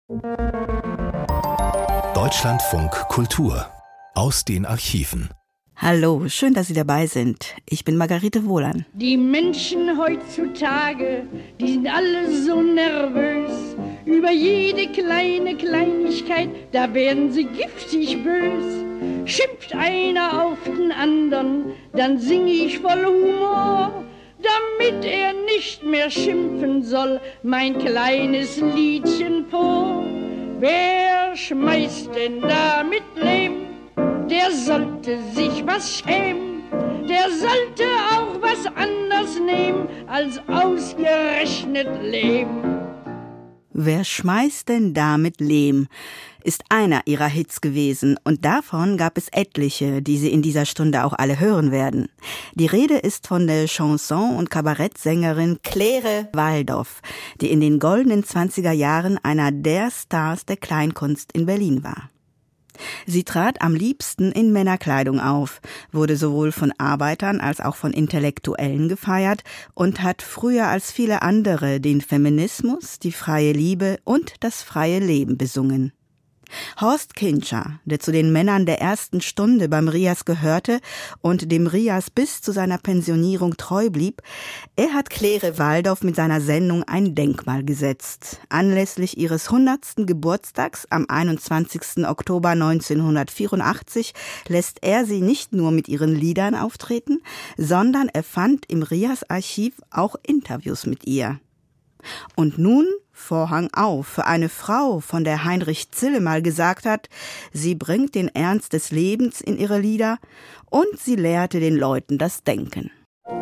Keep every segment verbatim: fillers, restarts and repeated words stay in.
Deutschlandfunk Kultur aus den Archiven. Hallo, schön, dass Sie dabei sind. Ich bin Margarete Wohlan. Die Menschen heutzutage, die sind alle so nervös. Über jede kleine Kleinigkeit, da werden sie giftig bös. Schimpft einer auf den anderen, dann sing ich voll Humor, damit er nicht mehr schimpfen soll, mein kleines Liedchen vor. Wer schmeißt denn da mit Lehm? Der sollte sich was schämen. Der sollte auch was anders nehmen als ausgerechnet Lehm. Wer schmeißt denn da mit Lehm? Ist einer ihrer Hits gewesen, und davon gab es etliche, die Sie in dieser Stunde auch alle hören werden. Die Rede ist von der Chanson- und Kabarettsängerin Claire Waldoff, die in den goldenen zwanziger Jahren einer der Stars der Kleinkunst in Berlin war. Sie trat am liebsten in Männerkleidung auf, wurde sowohl von Arbeitern als auch von Intellektuellen gefeiert und hat früher als viele andere den Feminismus, die freie Liebe und das freie Leben besungen. Horst Kintscher, der zu den Männern der ersten Stunde beim Rias gehörte und dem Rias bis zu seiner Pensionierung treu blieb, er hat Claire Waldoff mit seiner Sendung ein Denkmal gesetzt. Anlässlich ihres hundertsten Geburtstags am einundzwanzigsten Oktober neunzehnhundertvierundachtzig lässt er sie nicht nur mit ihren Liedern auftreten, sondern er fand im Rias-Archiv auch Interviews mit ihr. Und nun Vorhang auf für eine Frau, von der Heinrich Zille mal gesagt hat, sie bringt den Ernst des Lebens in ihre Lieder und sie lehrte den Leuten das Denken.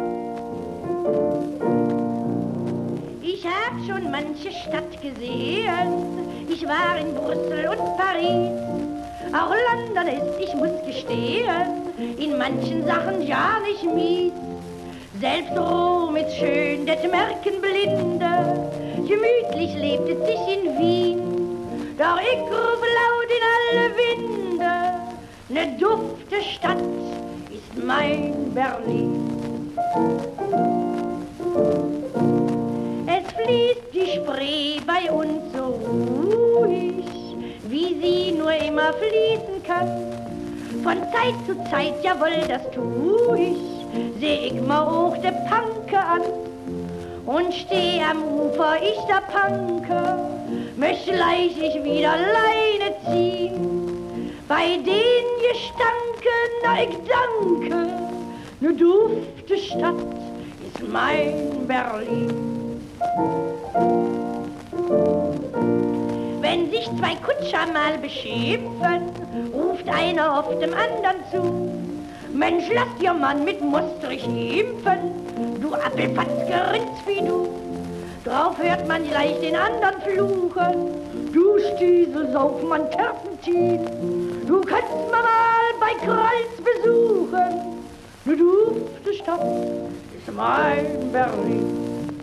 Ich hab schon manche Stadt gesehen, ich war in Brüssel und Paris, auch London ist, ich muss gestehen, in manchen Sachen ja nicht mies. Selbst Rom ist schön, das merken Blinde, gemütlich lebt es sich in Wien. Doch ich ruf laut in alle Winde, ne dufte Stadt ist mein Berlin. Es fließt die Spree bei uns so ruhig, wie sie nur immer fließen kann. Von Zeit zu Zeit, jawohl, das tu ich, seh ich mal auch de Panke an und steh am Ufer, ich der Panke, möcht gleich ich wieder Leine ziehen. Bei den Gestanken, na ich danke, ne dufte Stadt ist mein Berlin. Wenn sich zwei Kutscher mal beschimpfen, ruft einer auf dem anderen zu: Mensch, lass dir Mann mit Mustrich impfen, du Appelfatzke Ritz wie du. Drauf hört man gleich den anderen fluchen: Du Stiesel, man Terpentin, du kannst mal bei Kreuz besuchen. Ne dufte Stadt ist mein Berlin.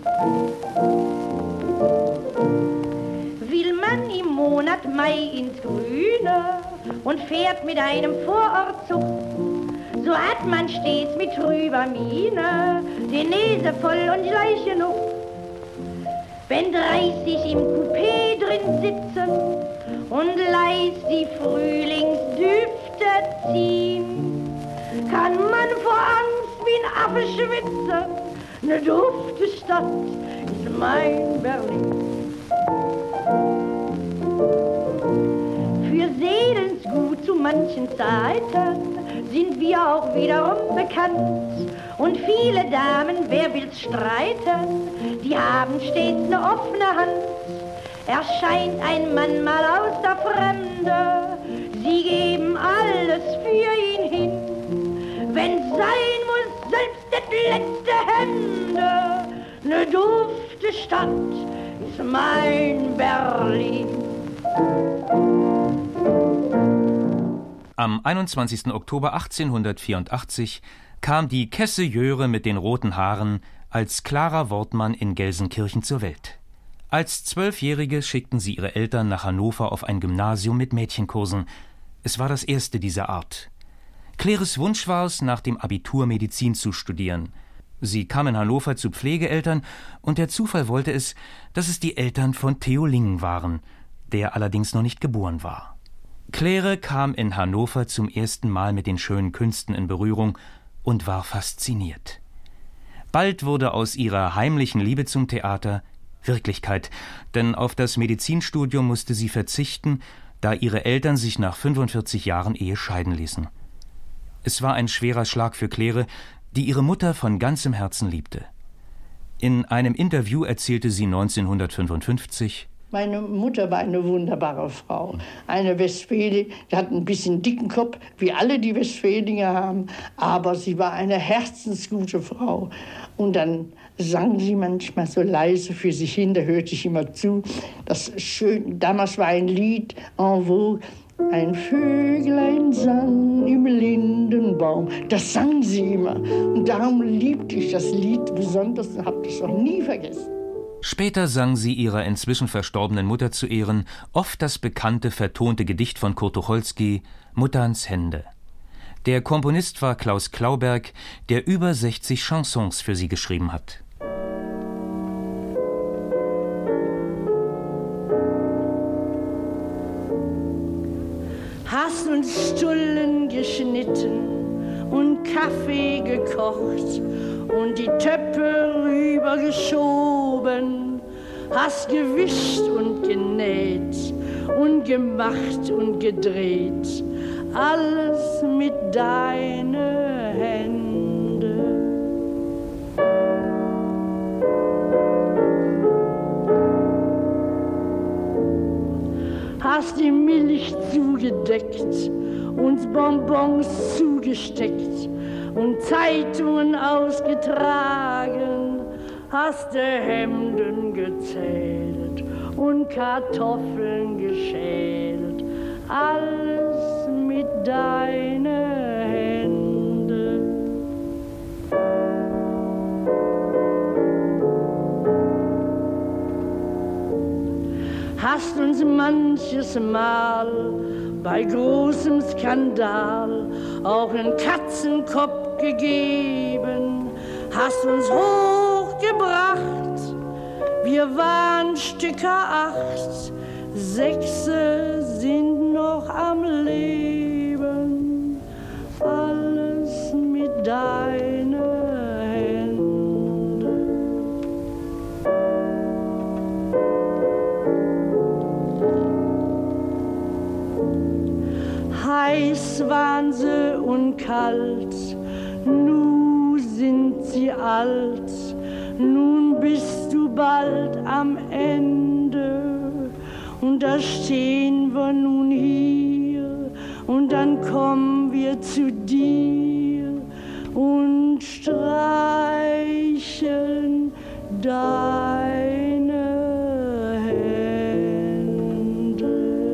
Will man im Monat Mai ins Grüne und fährt mit einem Vorortzug, so hat man stets mit trüber Miene die Nase voll und gleich genug. Wenn dreißig im Coupé drin sitzen und leis die Frühlingsdüfte ziehen, kann man vor Angst wie ein Affe schwitzen. Ne dufte Stadt ist mein Berlin. Für Seelensgut zu manchen Zeiten sind wir auch wiederum bekannt. Und viele Damen, wer will's streiten, die haben stets ne offene Hand. Erscheint ein Mann mal aus der Fremde, sie geben alles für ihn hin. Wenn sein muss, selbst das letzte Hemde, ne dufte Stadt ist mein Berlin. Am einundzwanzigsten Oktober achtzehnhundertvierundachtzig kam die Kesse Jöre mit den roten Haaren als Clara Wortmann in Gelsenkirchen zur Welt. Als Zwölfjährige schickten sie ihre Eltern nach Hannover auf ein Gymnasium mit Mädchenkursen. Es war das erste dieser Art. Claires Wunsch war es, nach dem Abitur Medizin zu studieren. Sie kam in Hannover zu Pflegeeltern und der Zufall wollte es, dass es die Eltern von Theo Lingen waren. der allerdings noch nicht geboren war. Claire kam in Hannover zum ersten Mal mit den schönen Künsten in Berührung und war fasziniert. Bald wurde aus ihrer heimlichen Liebe zum Theater Wirklichkeit, denn auf das Medizinstudium musste sie verzichten, da ihre Eltern sich nach fünfundvierzig Jahren Ehe scheiden ließen. Es war ein schwerer Schlag für Claire, die ihre Mutter von ganzem Herzen liebte. In einem Interview erzählte sie neunzehnhundertfünfundfünfzig: Meine Mutter war eine wunderbare Frau. Eine Westfälin, die hat ein bisschen dicken Kopf, wie alle die Westfälinger haben, aber sie war eine herzensgute Frau. Und dann sang sie manchmal so leise für sich hin, da hörte ich immer zu. Das schön, damals war ein Lied en vogue. Ein Vöglein sang im Lindenbaum. Das sang sie immer. Und darum liebte ich das Lied besonders und habe das auch nie vergessen. Später sang sie ihrer inzwischen verstorbenen Mutter zu Ehren oft das bekannte vertonte Gedicht von Kurt Tucholsky, »Mutterns Hände«. Der Komponist war Klaus Klauberg, der über sechzig Chansons für sie geschrieben hat. Hast uns Stullen geschnitten und Kaffee gekocht und die Töpfe rübergeschoben, hast gewischt und genäht und gemacht und gedreht, alles mit deinen Händen. Hast die Milch zugedeckt, uns Bonbons zugesteckt und Zeitungen ausgetragen, hast du Hemden gezählt und Kartoffeln geschält, alles mit deinen Händen. Hast uns manches Mal bei großem Skandal auch einen Katzenkopf gegeben, hast uns hochgebracht, wir waren Stücker acht, Sechse sind noch am Leben, alles mit deinen Händen. Heiß waren sie und kalt, nun sind sie alt, nun bist du bald am Ende. Und da stehen wir nun hier und dann kommen wir zu dir und streicheln deine Hände.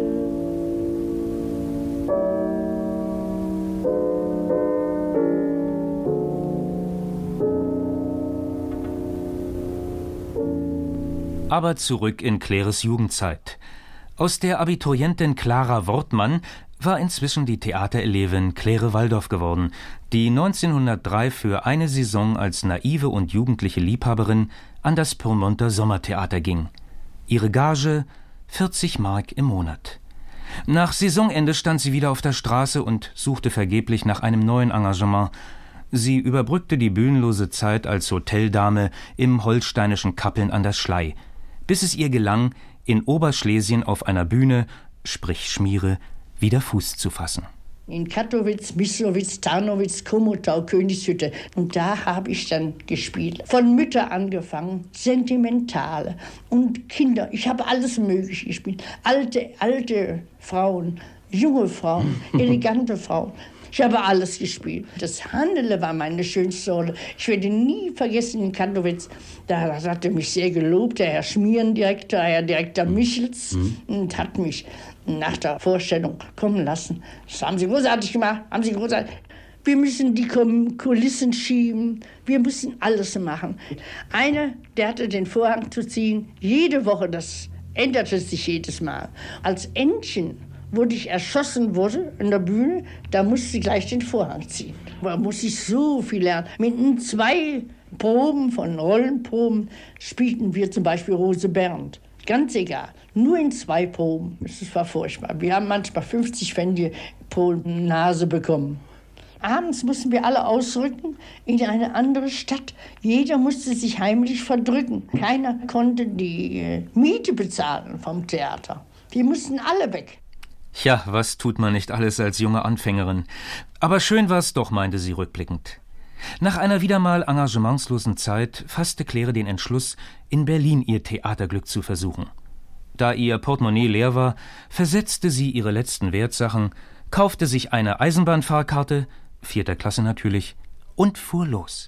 Aber zurück in Claires Jugendzeit. Aus der Abiturientin Clara Wortmann war inzwischen die Theaterelevin Claire Waldoff geworden, die neunzehnhundertdrei für eine Saison als naive und jugendliche Liebhaberin an das Pyrmonter Sommertheater ging. Ihre Gage vierzig Mark im Monat. Nach Saisonende stand sie wieder auf der Straße und suchte vergeblich nach einem neuen Engagement. Sie überbrückte die bühnenlose Zeit als Hoteldame im holsteinischen Kappeln an der Schlei, bis es ihr gelang, in Oberschlesien auf einer Bühne, sprich Schmiere, wieder Fuß zu fassen. In Katowice, Myslowitz, Tarnowitz, Komotau, Königshütte. Und da habe ich dann gespielt. Von Mütter angefangen, Sentimentale und Kinder. Ich habe alles Mögliche gespielt. Alte, alte Frauen, junge Frauen, elegante Frauen. Ich habe alles gespielt. Das Handele war meine schönste Rolle. Ich werde nie vergessen in Katowice, da hat er mich sehr gelobt, der Herr Schmierendirektor, Herr Direktor Michels, mhm. und hat mich nach der Vorstellung kommen lassen. Das haben Sie großartig gemacht, haben Sie großartig. Wir müssen die Kulissen schieben, wir müssen alles machen. Einer, der hatte den Vorhang zu ziehen, jede Woche, das änderte sich jedes Mal. Als Entchen wurde ich erschossen wurde in der Bühne, da musste ich gleich den Vorhang ziehen. Da musste ich so viel lernen. Mit zwei Proben von Rollenproben spielten wir zum Beispiel Rose Bernd. ganz egal. Nur in zwei Proben. Das war furchtbar. Wir haben manchmal fünfzig Pfennige pro Nase bekommen. Abends mussten wir alle ausrücken in eine andere Stadt. Jeder musste sich heimlich verdrücken. Keiner konnte die Miete bezahlen vom Theater. Die mussten alle weg. Ja, was tut man nicht alles als junge Anfängerin? Aber schön war's doch, meinte sie rückblickend. Nach einer wieder mal engagementslosen Zeit fasste Claire den Entschluss, in Berlin ihr Theaterglück zu versuchen. Da ihr Portemonnaie leer war, versetzte sie ihre letzten Wertsachen, kaufte sich eine Eisenbahnfahrkarte, vierter Klasse natürlich, und fuhr los.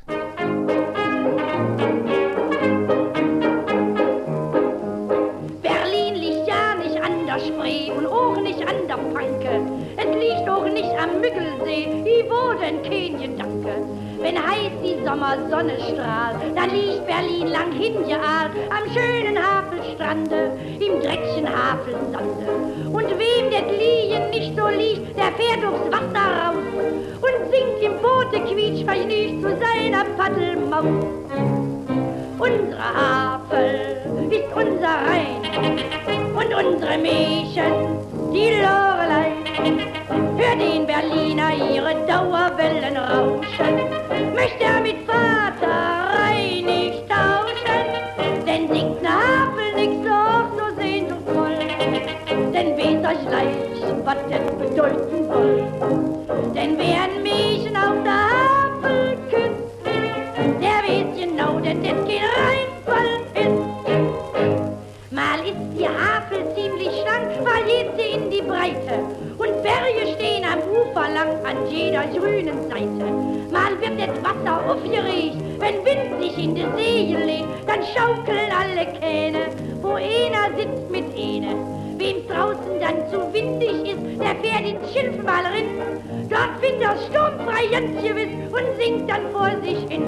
Berlin liegt ja nicht an der Spree und auch nicht an der Panke. Es liegt auch nicht am Müggelsee, ich wurde in kein Gedanke. Wenn heiß die Sommersonne strahlt, dann liegt Berlin lang hingeahlt am schönen Havelstrande, im dreckchen Havelsande. Und wem det Liegen nicht so liegt, der fährt aufs Wasser raus und singt im Boote quietschvergnügt zu seiner Paddelmaus. Unsere Havel ist unser Rhein und unsere Mädchen die Lorelei. Hört den Berliner ihre Dauerwellen rauschen, möchte er mit Vater Rhein nicht tauschen, denn singt ne Havel nix auch so sehnsuchtsvoll, denn weiß euch gleich, was das bedeuten soll. Denn wer ein Mädchen auf der Havel küsst, der weiß genau, dass das kein Rheinfall ist. Mal ist die Havel ziemlich schlank, mal geht sie in die Breite und Berge stehen am Ufer lang an jeder grünen Seite. Mal wird das Wasser aufgeregt, wenn Wind sich in die See legt, dann schaukeln alle Kähne, wo einer sitzt mit eine. Wem's draußen dann zu windig ist, der fährt ins Schilf mal rin. Dort findet er sturmfrei ganz gewiss und singt dann vor sich hin.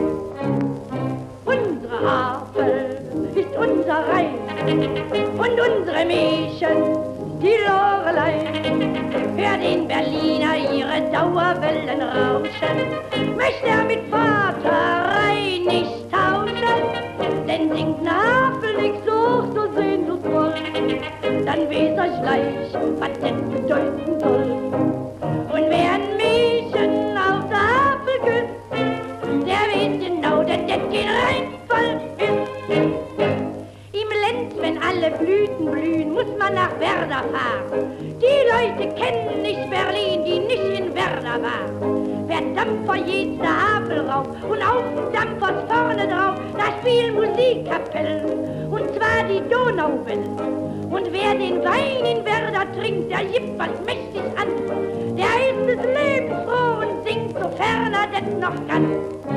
Unsere Havel ist unser Rhein und unsere Mädchen die Lorelei. Hört den Berliner ihre Dauerwellen rauschen, möchte er mit Vater Rhein nicht tauschen, denn singt ne Havel nix so, so sehnsuchtsvoll, dann weiß euch gleich, was das bedeuten soll. Und wer ein Mädchen auf der Havel küsst, der weiß genau, dass das kein Rheinfall ist. Im Lenz, wenn alle Blüten blühen, muss man nach Werder fahren. Die Leute kennen nicht Berlin, die nicht in Werder waren. Wer Dampfer geht zur Havel rauf und auf dem Dampfers vorne drauf, da spielen Musikkapellen, und zwar die Donauwellen. Und wer den Wein in Werder trinkt, der gibt was mächtig an. Der ist des Lebens froh und singt, sofern er das noch kann.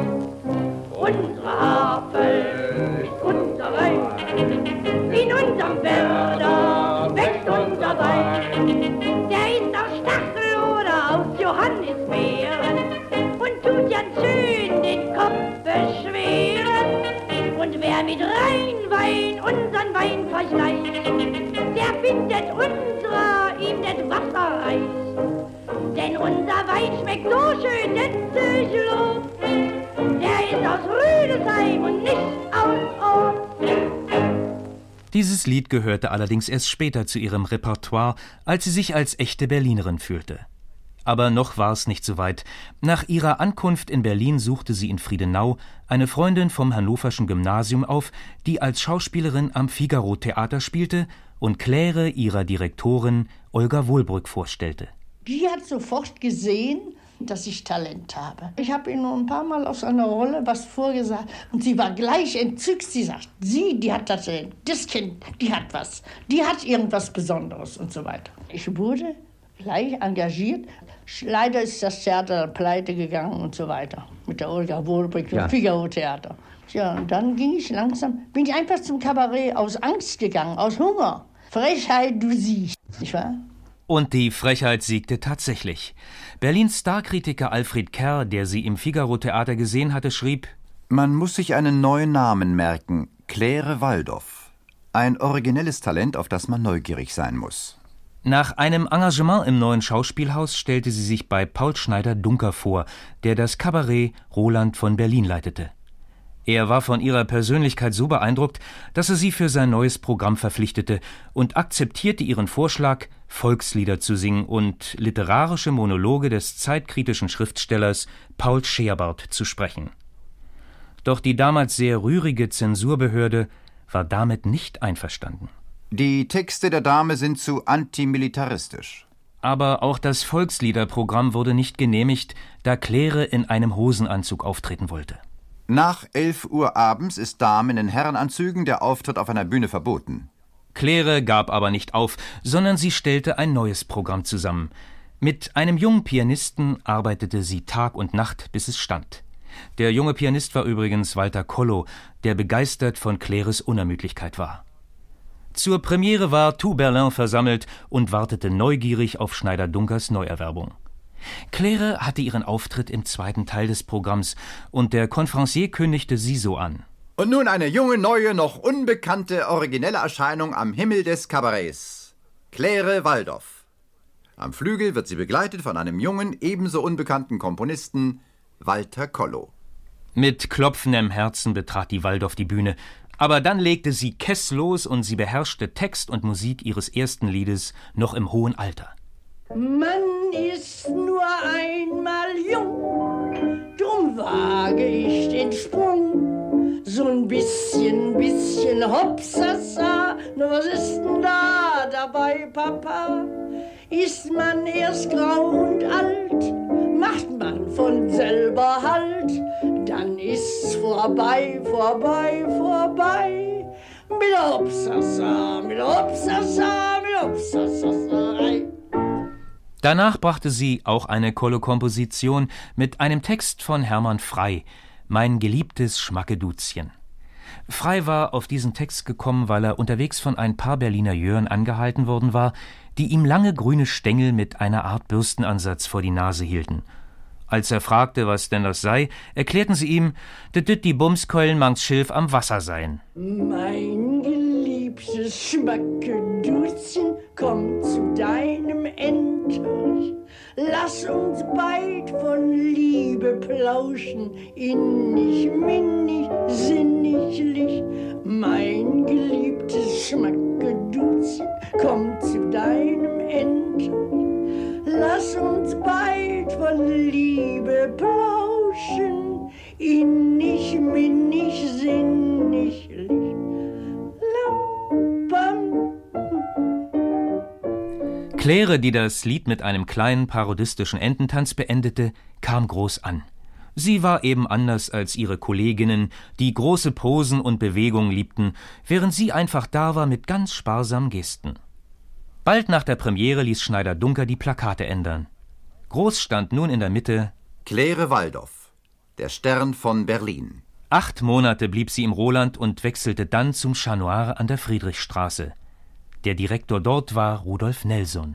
Unsere Havel ist unser Rhein, in unserem Werder wächst unser Wein. Der ist aus Stachel oder aus Johannisbeeren und tut ganz schön den Kopf beschweren. Und wer mit Rheinwein unseren Wein vergleicht, der findet unserer ihm das Wasser reich. Denn unser Wein schmeckt so schön, das Zöchlo, der ist aus Rüdesheim und nicht aus Ort. Dieses Lied gehörte allerdings erst später zu ihrem Repertoire, als sie sich als echte Berlinerin fühlte. Aber noch war es nicht so weit. Nach ihrer Ankunft in Berlin suchte sie in Friedenau eine Freundin vom Hannoverschen Gymnasium auf, die als Schauspielerin am Figaro-Theater spielte und Claire ihrer Direktorin Olga Wohlbrück vorstellte. Die hat sofort gesehen, dass ich Talent habe. Ich habe ihr nur ein paar Mal aus einer Rolle was vorgesagt und sie war gleich entzückt. Sie sagt, sie, die hat das Talent, das Kind, die hat was, die hat irgendwas Besonderes und so weiter. Ich wurde gleich engagiert. Leider ist das Theater pleite gegangen und so weiter. Mit der Olga Wohlbrück, dem ja. Figaro-Theater. Ja, und dann ging ich langsam, bin ich einfach zum Kabarett aus Angst gegangen, aus Hunger. Frechheit, du siehst, nicht wahr? Und die Frechheit siegte tatsächlich. Berlins Starkritiker Alfred Kerr, der sie im Figaro-Theater gesehen hatte, schrieb: Man muss sich einen neuen Namen merken, Claire Waldoff. Ein originelles Talent, auf das man neugierig sein muss. Nach einem Engagement im Neuen Schauspielhaus stellte sie sich bei Paul Schneider-Dunker vor, der das Kabarett Roland von Berlin leitete. Er war von ihrer Persönlichkeit so beeindruckt, dass er sie für sein neues Programm verpflichtete und akzeptierte ihren Vorschlag, Volkslieder zu singen und literarische Monologe des zeitkritischen Schriftstellers Paul Scheerbardt zu sprechen. Doch die damals sehr rührige Zensurbehörde war damit nicht einverstanden. Die Texte der Dame sind zu antimilitaristisch. Aber auch das Volksliederprogramm wurde nicht genehmigt, da Claire in einem Hosenanzug auftreten wollte. Nach elf Uhr abends ist Damen in Herrenanzügen der Auftritt auf einer Bühne verboten. Claire gab aber nicht auf, sondern sie stellte ein neues Programm zusammen. Mit einem jungen Pianisten arbeitete sie Tag und Nacht, bis es stand. Der junge Pianist war übrigens Walter Kollo, der begeistert von Claires Unermüdlichkeit war. Zur Premiere war tout Berlin versammelt und wartete neugierig auf Schneider-Dunkers Neuerwerbung. Claire hatte ihren Auftritt im zweiten Teil des Programms und der Conférencier kündigte sie so an. Und nun eine junge, neue, noch unbekannte, originelle Erscheinung am Himmel des Kabarets. Claire Waldoff. Am Flügel wird sie begleitet von einem jungen, ebenso unbekannten Komponisten, Walter Kollo. Mit klopfendem Herzen betrat die Waldoff die Bühne, aber dann legte sie Kess los und sie beherrschte Text und Musik ihres ersten Liedes noch im hohen Alter. Man ist nur einmal jung, drum wage ich den Sprung. So ein bisschen, bisschen hopsasa, nur was ist denn da dabei, Papa? Ist man erst grau und alt, macht man von selber Halt, dann ist's vorbei, vorbei, vorbei. Mit hopsasa, mit hopsasa, mit hopsasa. Danach brachte sie auch eine Kollo-Komposition mit einem Text von Hermann Frey, »Mein geliebtes Schmackeduzchen«. Frey war auf diesen Text gekommen, weil er unterwegs von ein paar Berliner Jöhren angehalten worden war, die ihm lange grüne Stängel mit einer Art Bürstenansatz vor die Nase hielten. Als er fragte, was denn das sei, erklärten sie ihm, »de düt die Bumskeulen mangs Schilf am Wasser seien«. Mein geliebtes Schmackeduzchen, komm zu deinem Endlich. Lass uns beid von Liebe plauschen, innig, minnig, sinniglich. Mein geliebtes Schmackeduzchen, komm zu deinem Endlich. Lass uns beid von Liebe plauschen, innig, minnig, sinniglich. Claire, die das Lied mit einem kleinen parodistischen Ententanz beendete, kam groß an. Sie war eben anders als ihre Kolleginnen, die große Posen und Bewegungen liebten, während sie einfach da war mit ganz sparsamen Gesten. Bald nach der Premiere ließ Schneider-Dunker die Plakate ändern. Groß stand nun in der Mitte Claire Waldoff, der Stern von Berlin. Acht Monate blieb sie im Roland und wechselte dann zum Chat Noir an der Friedrichstraße. Der Direktor dort war Rudolf Nelson.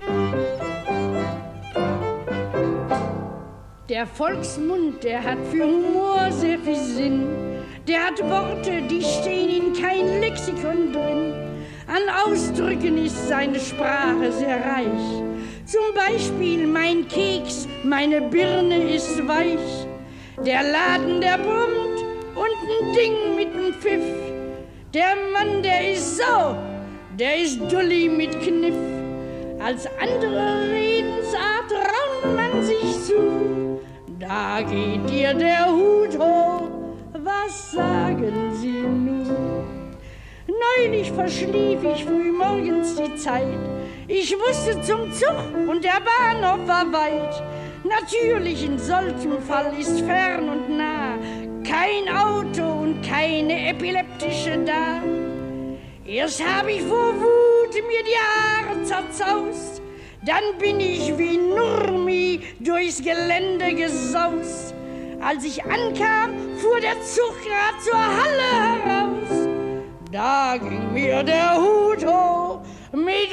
Der Volksmund, der hat für Humor sehr viel Sinn. Der hat Worte, die stehen in kein Lexikon drin. An Ausdrücken ist seine Sprache sehr reich. Zum Beispiel mein Keks, meine Birne ist weich. Der Laden, der brummt und ein Ding mit nem Pfiff. Der Mann, der ist so, der ist Dulli mit Kniff. Als andere Redensart raunt man sich zu. Da geht dir der Hut hoch, was sagen Sie nun? Neulich verschlief ich früh morgens die Zeit. Ich wusste zum Zug und der Bahnhof war weit. Natürlich in solchem Fall ist fern und nah kein Auto und keine epileptische da. Erst hab ich vor Wut mir die Haare zerzaust, dann bin ich wie Nurmi durchs Gelände gesaust. Als ich ankam, fuhr der Zug grad zur Halle heraus. Da ging mir der Hut hoch mit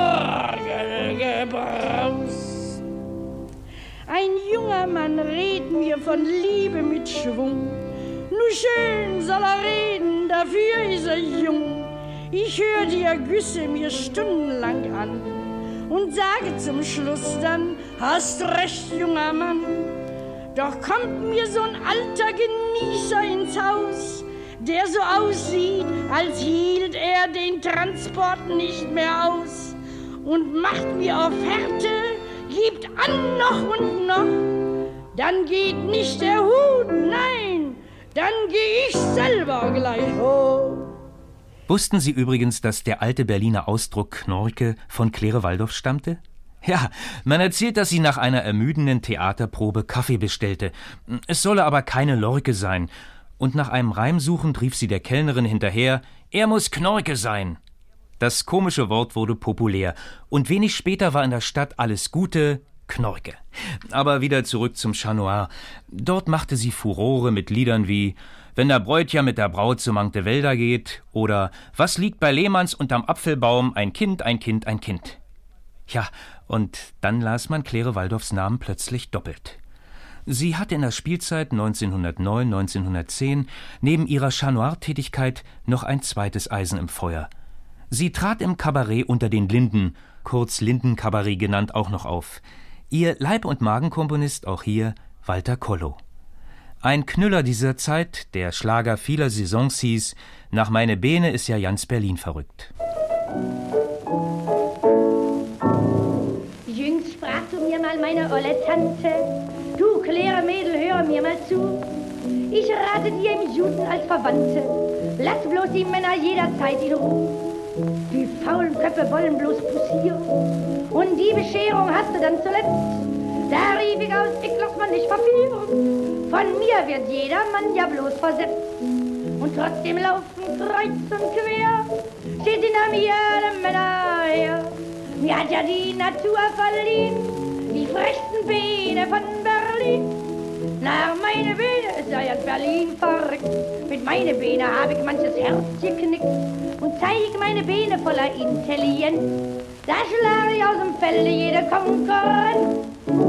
Orgelgebraus. Ein junger Mann redet mir von Liebe mit Schwung. Nur schön soll er reden, dafür ist er jung. Ich höre die Ergüsse mir stundenlang an und sage zum Schluss dann, hast recht, junger Mann. Doch kommt mir so ein alter Genießer ins Haus, der so aussieht, als hielt er den Transport nicht mehr aus und macht mir Offerte, gibt an noch und noch. Dann geht nicht der Hut, nein, dann geh ich selber gleich hoch. Wussten Sie übrigens, dass der alte Berliner Ausdruck Knorke von Claire Waldoff stammte? Ja, man erzählt, dass sie nach einer ermüdenden Theaterprobe Kaffee bestellte. Es solle aber keine Lorke sein. Und nach einem Reim suchend rief sie der Kellnerin hinterher, er muss Knorke sein. Das komische Wort wurde populär. Und wenig später war in der Stadt alles Gute Knorke. Aber wieder zurück zum Chat Noir. Dort machte sie Furore mit Liedern wie »Wenn der Bräutja mit der Braut zu Mankte Wälder geht« oder »Was liegt bei Lehmanns unterm Apfelbaum? Ein Kind, ein Kind, ein Kind«. Ja, und dann las man Claire Waldoffs Namen plötzlich doppelt. Sie hatte in der Spielzeit neunzehnhundertneun, neunzehnhundertzehn neben ihrer Chat Noir-Tätigkeit noch ein zweites Eisen im Feuer. Sie trat im Kabarett unter den Linden, kurz Lindenkabarett genannt, auch noch auf. Ihr Leib- und Magenkomponist auch hier Walter Kollow. Ein Knüller dieser Zeit, der Schlager vieler Saisons hieß »Nach meine Beene ist ja ganz Berlin verrückt«. Jüngst fragst du mir mal meine olle Tante, du Claire Mädel, hör mir mal zu. Ich rate dir im Juden als Verwandte, lass bloß die Männer jederzeit in Ruhe. Die faulen Köpfe wollen bloß poussieren und die Bescherung hast du dann zuletzt. Da rief ich aus, ich lass man nicht verführen. Von mir wird jeder Mann ja bloß versetzt. Und trotzdem laufen kreuz und quer, steht hinter mir alle Männer her. Mir hat ja die Natur verliehen, die frechsten Beine von Berlin. Nach meine Beine ist ja jetzt Berlin verrückt. Mit meine Beine habe ich manches Herz geknickt und zeig meine Beine voller Intelligenz. Da schlage ich aus dem Felde jede Konkurrenz.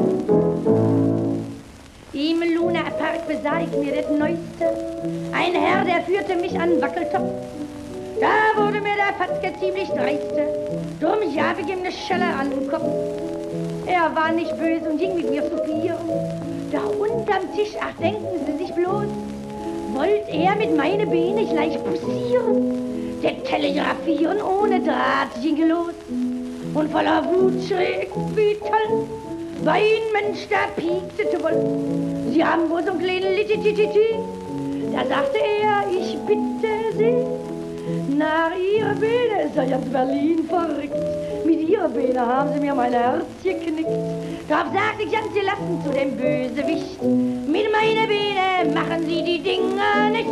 Im Luna Park besah ich mir das Neueste. Ein Herr, der führte mich an Wackeltopf. Da wurde mir der Fatzke ziemlich dreiste. Drum jab ich ihm ne Schelle an den Kopf. Er war nicht böse und ging mit mir soupieren. Da unterm Tisch, ach denken Sie sich bloß, wollt er mit meine Beine gleich poussieren. Der telegrafieren ohne Draht ging los. Und voller Wut schrie ich, wie toll, war ein Mensch, der piekte zu wollen. Sie haben wohl so ein kleines Lititititi. Da sagte er, ich bitte Sie, nach Ihrer Beine ist ja ganz Berlin verrückt. Mit Ihrer Beine haben Sie mir mein Herz geknickt. Doch sagte ich ganz gelassen zu dem Bösewicht, mit meiner Beine machen Sie die Dinger nicht.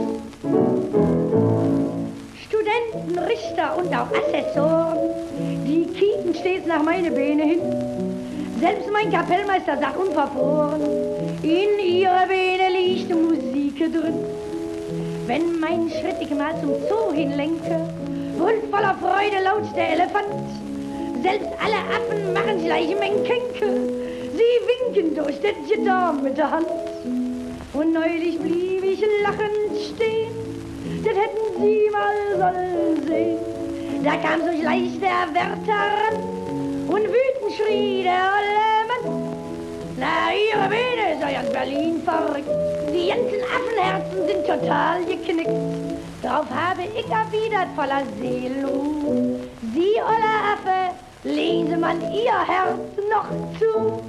Studenten, Richter und auch Assessoren, die kieken stets nach meine Beine hin. Selbst mein Kapellmeister sagt unverfroren, in ihrer Beine liegt Musik drin. Wenn mein Schritt ich mal zum Zoo hinlenke, brüllt voller Freude laut der Elefant. Selbst alle Affen machen gleich Menkenke, sie winken durch das Gitter mit der Hand. Und neulich blieb ich lachend stehen, das hätten Sie mal sollen sehen. Da kam so gleich der Wärter ran und wütend schrie der olle Mann. Na, Ihre Beine ist ja ganz Berlin verrückt. Die ganzen Affenherzen sind total geknickt. Darauf habe ich erwidert voller Seelenruhe. Sie, olle Affe, legen Sie man Ihr Herz noch zu.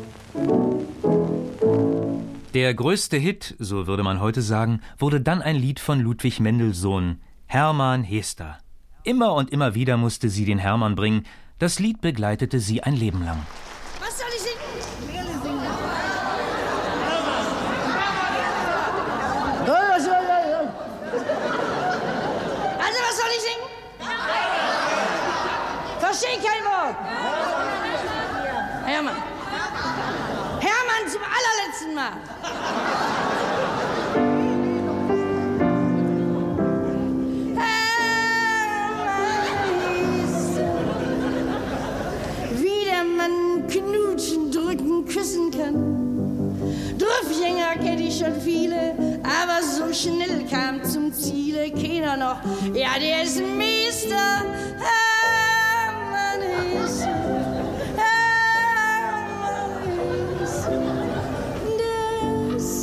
Der größte Hit, so würde man heute sagen, wurde dann ein Lied von Ludwig Mendelssohn, Hermann Hester. Immer und immer wieder musste sie den Hermann bringen. Das Lied begleitete sie ein Leben lang. Was soll ich singen? Also, was soll ich singen? Verstehe kein Wort. Hermann. Hermann zum allerletzten Mal. Wie der Mann knutschen, drücken, küssen kann. Drüffjänger kenn ich schon viele, aber so schnell kam zum Ziele keiner noch. Ja, der ist Meister. Hermann ist Hermann ist das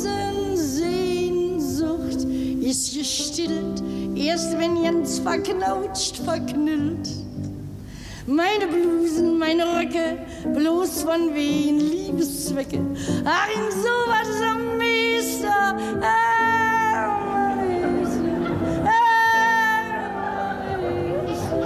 erst, wenn Jens verknautscht, verknüllt. Meine Blusen, meine Röcke, bloß von wen Liebeszwecke. Ach, in sowas am Meister, ah, Meister, ah, Meister.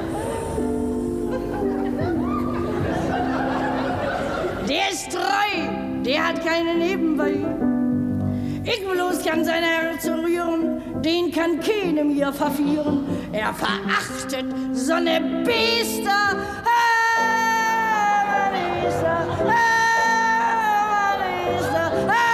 Der ist treu, der hat keine Nebenbei. Ich bloß kann sein Herz rühren, den kann keinem hier verführen. Er verachtet so ne Biester. Ah, Biester, ah, Biester,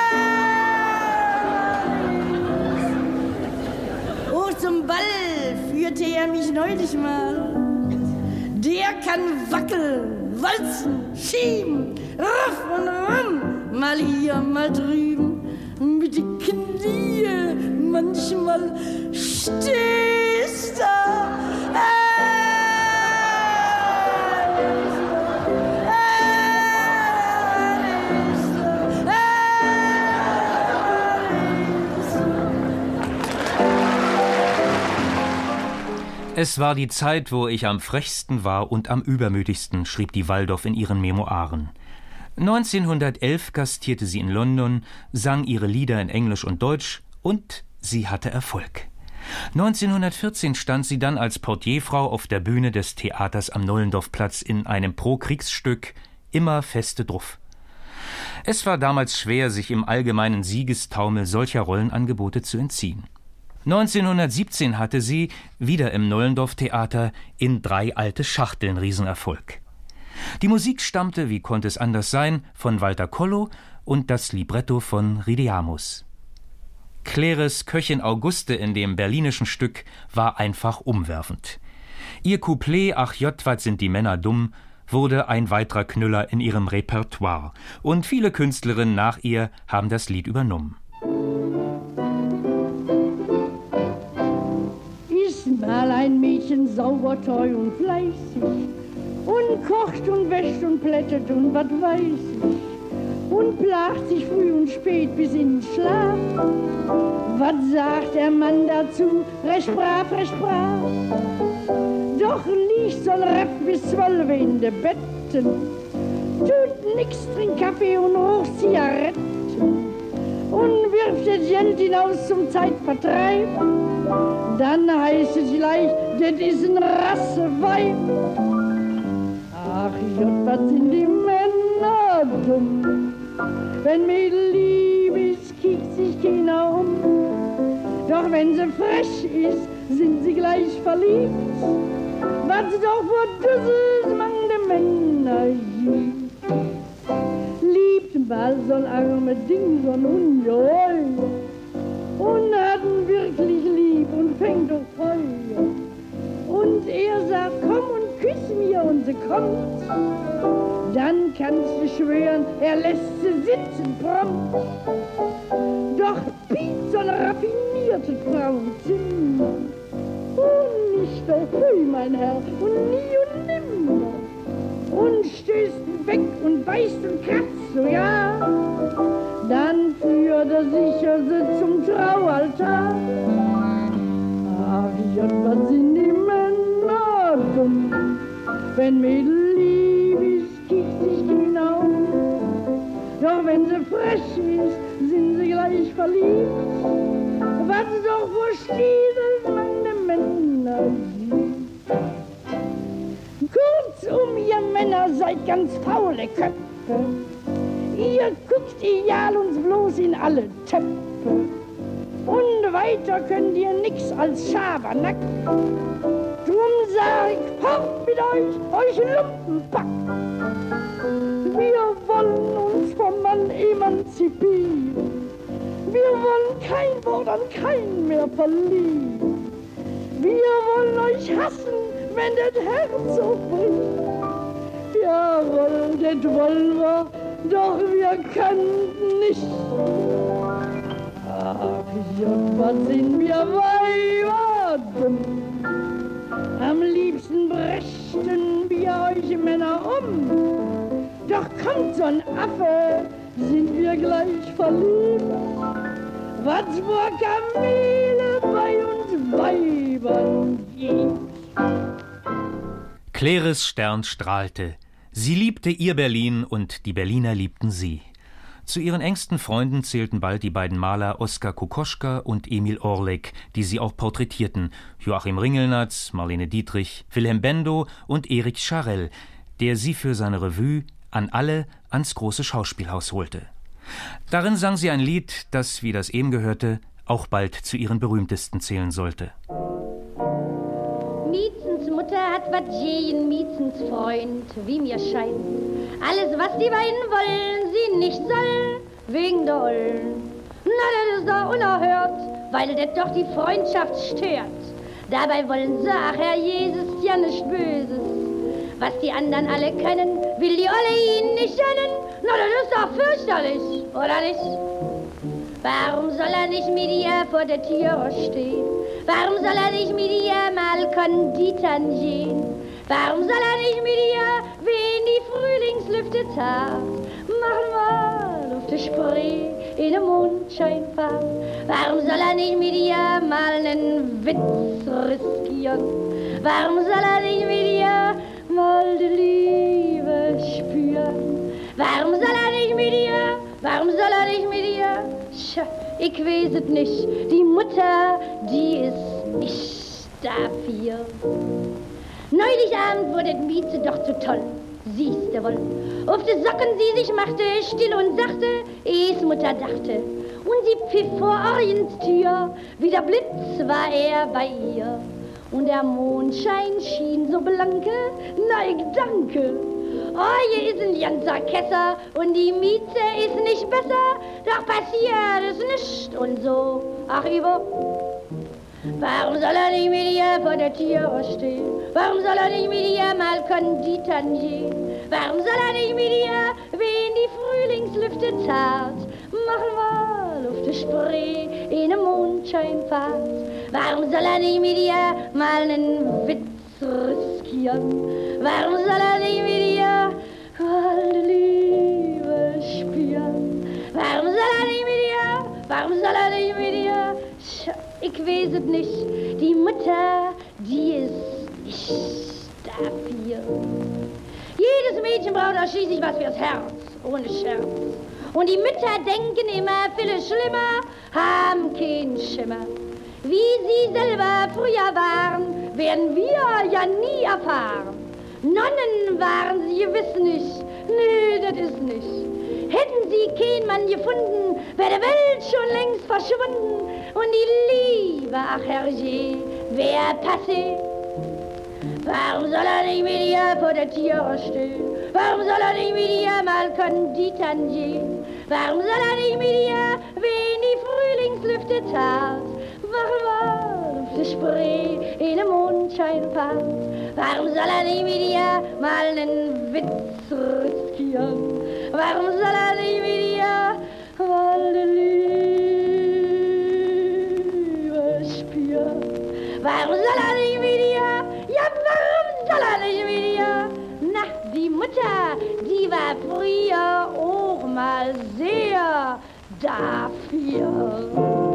ah. Oh, zum Ball führte er mich neulich mal. Der kann wackeln, walzen, schieben, raff und ran, mal hier, mal drüben. Mit den Knie, manchmal stehst da. Es war die Zeit, wo ich am frechsten war und am übermütigsten, schrieb die Waldoff in ihren Memoiren. neunzehnhundertelf gastierte sie in London, sang ihre Lieder in Englisch und Deutsch und sie hatte Erfolg. neunzehnhundertvierzehn stand sie dann als Portierfrau auf der Bühne des Theaters am Nollendorfplatz in einem Pro-Kriegsstück »Immer feste Druff«. Es war damals schwer, sich im allgemeinen Siegestaumel solcher Rollenangebote zu entziehen. neunzehnhundertsiebzehn hatte sie, wieder im Nollendorf-Theater, in »Drei alte Schachteln« Riesenerfolg. Die Musik stammte, wie konnte es anders sein, von Walter Kollow und das Libretto von Rideamus. Claires Köchin Auguste in dem berlinischen Stück war einfach umwerfend. Ihr Couplet »Ach Jott, wat sind die Männer dumm« wurde ein weiterer Knüller in ihrem Repertoire und viele Künstlerinnen nach ihr haben das Lied übernommen. Ist mal ein Mädchen sauber, treu und fleißig und kocht und wäscht und plättet und was weiß ich und plagt sich früh und spät bis in den Schlaf. Was sagt der Mann dazu? Recht brav, recht brav. Doch liegt so'n Raff bis zwölf in de Betten, tut nix, trinkt Kaffee und raucht Zigaretten und wirft das Geld hinaus zum Zeitvertreib. Dann heißt es gleich, das ist ein Rasseweib. Ach Gott, was sind die Männer dumm. Wenn Mädel lieb ist, kickt sich keiner um. Doch wenn sie frech ist, sind sie gleich verliebt. Was doch vor Düssels mang de Männer gibt. Liebt mal so'n arme Ding, so'n Ungeheuer, und hat ihn wirklich lieb und fängt auf Feuer. Und er sagt, komm und küss mir, und sie kommt. Dann kannst du schwören, er lässt sie sitzen prompt. Doch biet so'n raffinierte Frauenzimmer. Und nicht so früh, mein Herr, und nie und nimmer. Und stößt weg und beißt und kratzt, so ja. Dann führt er sicher sie zum Traualtar. Ach Gott, was sind die Männer dumm. Wenn Mädel lieb ist, kickt sich keiner um. Doch wenn sie frech ist, sind sie gleich verliebt. Was doch vor Stiesel man de Männer sieht. Kurzum, ihr Männer seid ganz faule Köpfe. Ihr guckt ideal uns bloß in alle Töpfe. Und weiter könnt ihr nix als Schabernack. Drum sag ich, fort mit euch, euch Lumpenpack. Wir wollen uns vom Mann emanzipieren. Wir wollen kein Wort an keinen mehr verlieren. Wir wollen euch hassen, wenn das Herz so bricht. Jawohl, das wollen wir, doch wir können nicht. Ach Gott, was sind wir Weiber dumm. Am liebsten brächten wir euch Männer um. Doch kommt so ein Affe, sind wir gleich verliebt. Was vor Kamele bei uns Weibern geht. Claires Stern strahlte. Sie liebte ihr Berlin und die Berliner liebten sie. Zu ihren engsten Freunden zählten bald die beiden Maler Oskar Kokoschka und Emil Orlik, die sie auch porträtierten, Joachim Ringelnatz, Marlene Dietrich, Wilhelm Bendo und Erich Scharell, der sie für seine Revue An alle ans große Schauspielhaus holte. Darin sang sie ein Lied, das, wie das eben gehörte, auch bald zu ihren berühmtesten zählen sollte. Mietzens Mutter hat wat jeden Mietzens Freund, wie mir scheint. Alles, was die beiden wollen, sie nicht soll, wegen der Ollen. Na, das ist doch unerhört, weil das doch die Freundschaft stört. Dabei wollen sie, ach Herr Jesus, ja nicht Böses. Was die anderen alle können, will die Olle ihnen nicht gönnen. Na, das ist doch fürchterlich, oder nicht? Warum soll er nicht mit ihr vor der Tür stehen? Warum soll er nicht mit ihr mal konditern gehen? Warum soll er nicht mit ihr, wenn die Frühlingslüfte zart, machen wir auf der Spree in der Mondscheinfahrt? Warum soll er nicht mit ihr mal nen Witz riskieren? Warum soll er nicht mit ihr mal die Liebe spüren? Warum soll er nicht mit ihr? Warum soll er nicht mit ihr? Tja, ich weiß es nicht. Die Mutter, die ist nicht dafür. Neulich Abend wurde die Mieze doch zu toll. Siehst du wohl. Auf die Socken sie sich machte, still und sachte, eh's Mutter dachte. Und sie pfiff vor Orients Tür, wie der Blitz war er bei ihr. Und der Mondschein schien so blanke, na ich danke. Oh, hier ist ein ganzer Kesser und die Mieze ist nicht besser, doch passiert es nicht und so. Ach, Ivo, warum soll er nicht mit ihr vor der Tür stehen? Warum soll er nicht mit ihr mal konditern gehen? Warum soll er nicht mit ihr, wenn die Frühlingslüfte zart, machen wir Luft der Spree in der Mondscheinfahrt? Warum soll er nicht mit ihr mal nen Witz riskieren? Warum soll er nicht mit ihr mal die Liebe spüren? Warum soll er nicht mit ihr? Warum soll er nicht mit ihr? Ich weiß es nicht. Die Mutter, die ist nicht dafür. Jedes Mädchen braucht auch schließlich was fürs Herz, ohne Scherz. Und die Mütter denken immer, viele schlimmer, haben keinen Schimmer. Wie sie selber früher waren, werden wir ja nie erfahren. Nonnen waren sie gewiss nicht, nö, das ist nicht. Hätten sie keinen Mann gefunden, wäre die Welt schon längst verschwunden. Und die Liebe, ach herrje, wer passe? Warum soll er nicht mit ihr vor der Tür stehen? Warum soll er nicht mit ihr mal konditern gehen? Warum soll er nicht mit ihr, wenn die Frühlingslüfte zart, machen wir auf der Spree in der Mondscheinfahrt? Warum soll er nicht mit ihr mal nen Witz riskieren? Warum soll er nicht mit ihr mal die Liebe spüren? Warum soll er nicht mit ihr? Ja, warum soll er nicht mit ihr? Na, die Mutter, die war früher auch mal sehr dafür.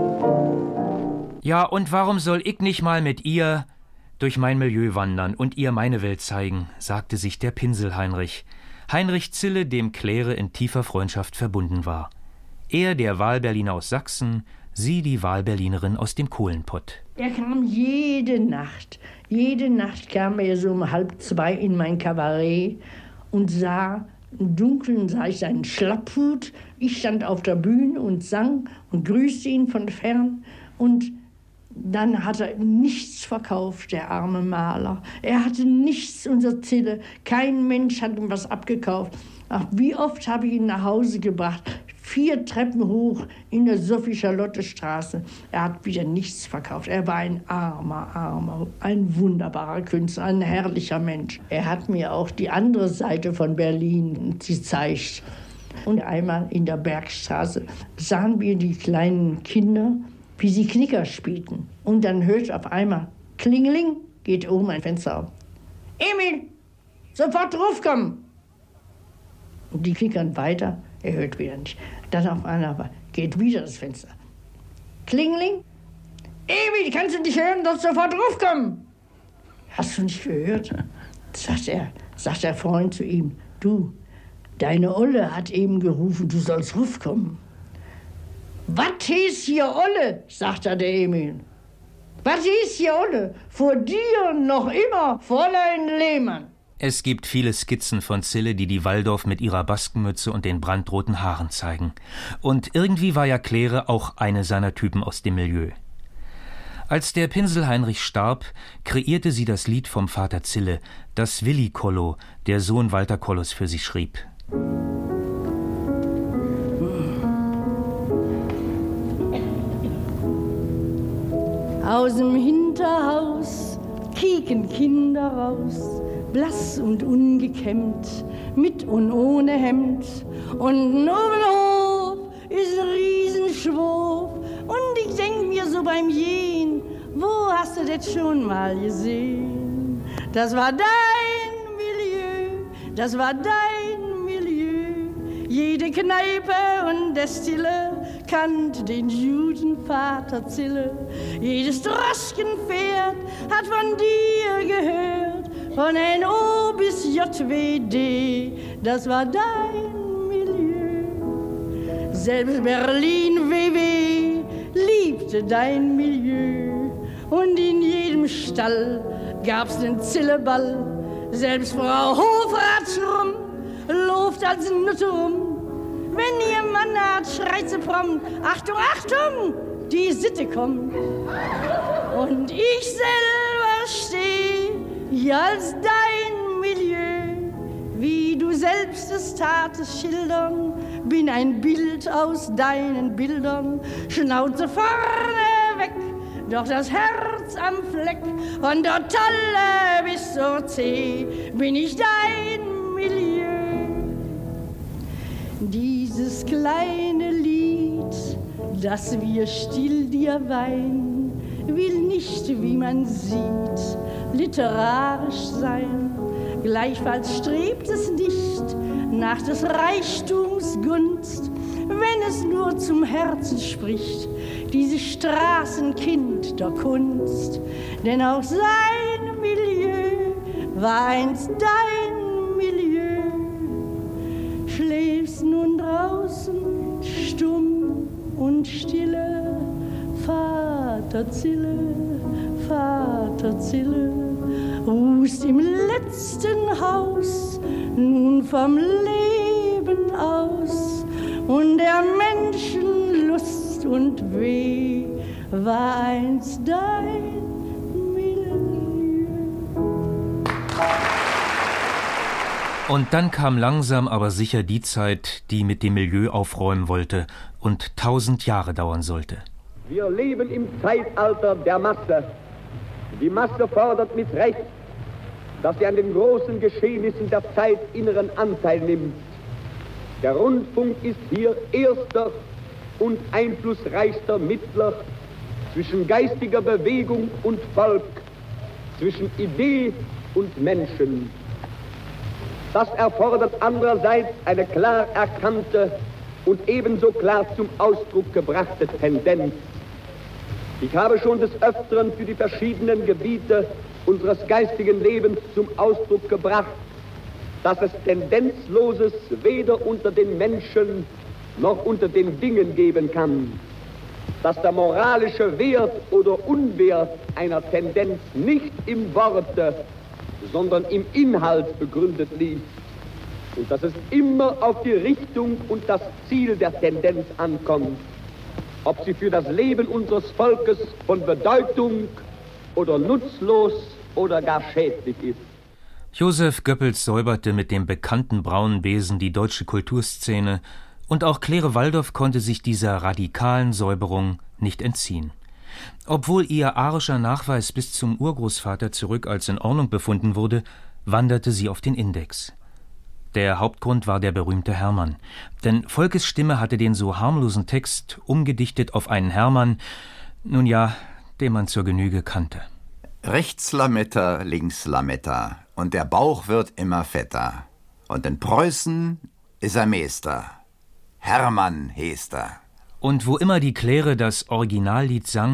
Ja, und warum soll ich nicht mal mit ihr durch mein Milieu wandern und ihr meine Welt zeigen, sagte sich der Pinsel Heinrich. Heinrich Zille, dem Claire in tiefer Freundschaft verbunden war. Er, der Wahlberliner aus Sachsen, sie, die Wahlberlinerin aus dem Kohlenpott. Er kam jede Nacht, jede Nacht kam er so um halb zwei in mein Kabarett und sah, im Dunkeln sah ich seinen Schlapphut. Ich stand auf der Bühne und sang und grüßte ihn von fern und dann hat er nichts verkauft, der arme Maler. Er hatte nichts, unser Zille. Kein Mensch hat ihm was abgekauft. Ach, wie oft habe ich ihn nach Hause gebracht? Vier Treppen hoch in der Sophie-Charlotte-Straße. Er hat wieder nichts verkauft. Er war ein armer, armer, ein wunderbarer Künstler, ein herrlicher Mensch. Er hat mir auch die andere Seite von Berlin gezeigt. Und einmal in der Bergstraße sahen wir die kleinen Kinder, wie sie Knicker spielten. Und dann hört auf einmal, Klingeling, geht oben ein Fenster auf. Emil, sofort raufkommen! Und die knickern weiter, er hört wieder nicht. Dann auf einmal geht wieder das Fenster. Klingeling, Emil, kannst du nicht hören, dass sofort raufkommen? Hast du nicht gehört? Sagt er, sagt der Freund zu ihm. Du, deine Olle hat eben gerufen, du sollst raufkommen. Was hieß hier Olle? Sagt er der Emil. Was hieß hier Olle? Vor dir noch immer Fräulein Lehmann. Es gibt viele Skizzen von Zille, die die Walldorf mit ihrer Baskenmütze und den brandroten Haaren zeigen. Und irgendwie war ja Claire auch eine seiner Typen aus dem Milieu. Als der Pinsel Heinrich starb, kreierte sie das Lied vom Vater Zille, das Willi Kollo, der Sohn Walter Kollos, für sie schrieb. Aus dem Hinterhaus kieken Kinder raus, blass und ungekämmt, mit und ohne Hemd. Und oben Hof ist ein Riesenschwof. Und ich denk mir so beim Gehen, wo hast du das schon mal gesehen? Das war dein Milieu, das war dein Milieu. Jede Kneipe und Destille kannte den Judenvater Zille. Jedes Droschkenpferd hat von dir gehört, von N O bis J W D, das war dein Milieu. Selbst Berlin W W liebte dein Milieu. Und in jedem Stall gab's den Zilleball. Selbst Frau Hofratschrum lobt als Nutte rum. Wenn ihr Mann hat, schreit sie prompt, Achtung, Achtung, die Sitte kommt. Und ich selber steh hier als dein Milieu. Wie du selbst es tatest schildern, bin ein Bild aus deinen Bildern. Schnauze vorne weg, doch das Herz am Fleck. Von der Tolle bis zur Zeh bin ich dein Milieu. Dieses kleine Lied, das wir still dir weinen, will nicht, wie man sieht, literarisch sein. Gleichfalls strebt es nicht nach des Reichtums Gunst, wenn es nur zum Herzen spricht, dieses Straßenkind der Kunst. Denn auch sein Milieu war einst dein Milieu. Schläfst nun draußen stumm und stille, Vater Zille, Vater Zille, ruhst im letzten Haus nun vom Leben aus, und der Menschen Lust und Weh war einst dein Milieu. Und dann kam langsam aber sicher die Zeit, die mit dem Milieu aufräumen wollte und tausend Jahre dauern sollte. Wir leben im Zeitalter der Masse. Die Masse fordert mit Recht, dass sie an den großen Geschehnissen der Zeit inneren Anteil nimmt. Der Rundfunk ist hier erster und einflussreichster Mittler zwischen geistiger Bewegung und Volk, zwischen Idee und Menschen. Das erfordert andererseits eine klar erkannte und ebenso klar zum Ausdruck gebrachte Tendenz. Ich habe schon des Öfteren für die verschiedenen Gebiete unseres geistigen Lebens zum Ausdruck gebracht, dass es Tendenzloses weder unter den Menschen noch unter den Dingen geben kann, dass der moralische Wert oder Unwert einer Tendenz nicht im Worte, sondern im Inhalt begründet liegt und dass es immer auf die Richtung und das Ziel der Tendenz ankommt, ob sie für das Leben unseres Volkes von Bedeutung oder nutzlos oder gar schädlich ist. Joseph Goebbels säuberte mit dem bekannten braunen Besen die deutsche Kulturszene, und auch Claire Walldorf konnte sich dieser radikalen Säuberung nicht entziehen. Obwohl ihr arischer Nachweis bis zum Urgroßvater zurück als in Ordnung befunden wurde, wanderte sie auf den Index. Der Hauptgrund war der berühmte Hermann. Denn Volkes Stimme hatte den so harmlosen Text umgedichtet auf einen Hermann, nun ja, den man zur Genüge kannte. Rechts Lametta, links Lametta, und der Bauch wird immer fetter. Und in Preußen ist er Meester. Hermann heißt er. Und wo immer die Claire das Originallied sang,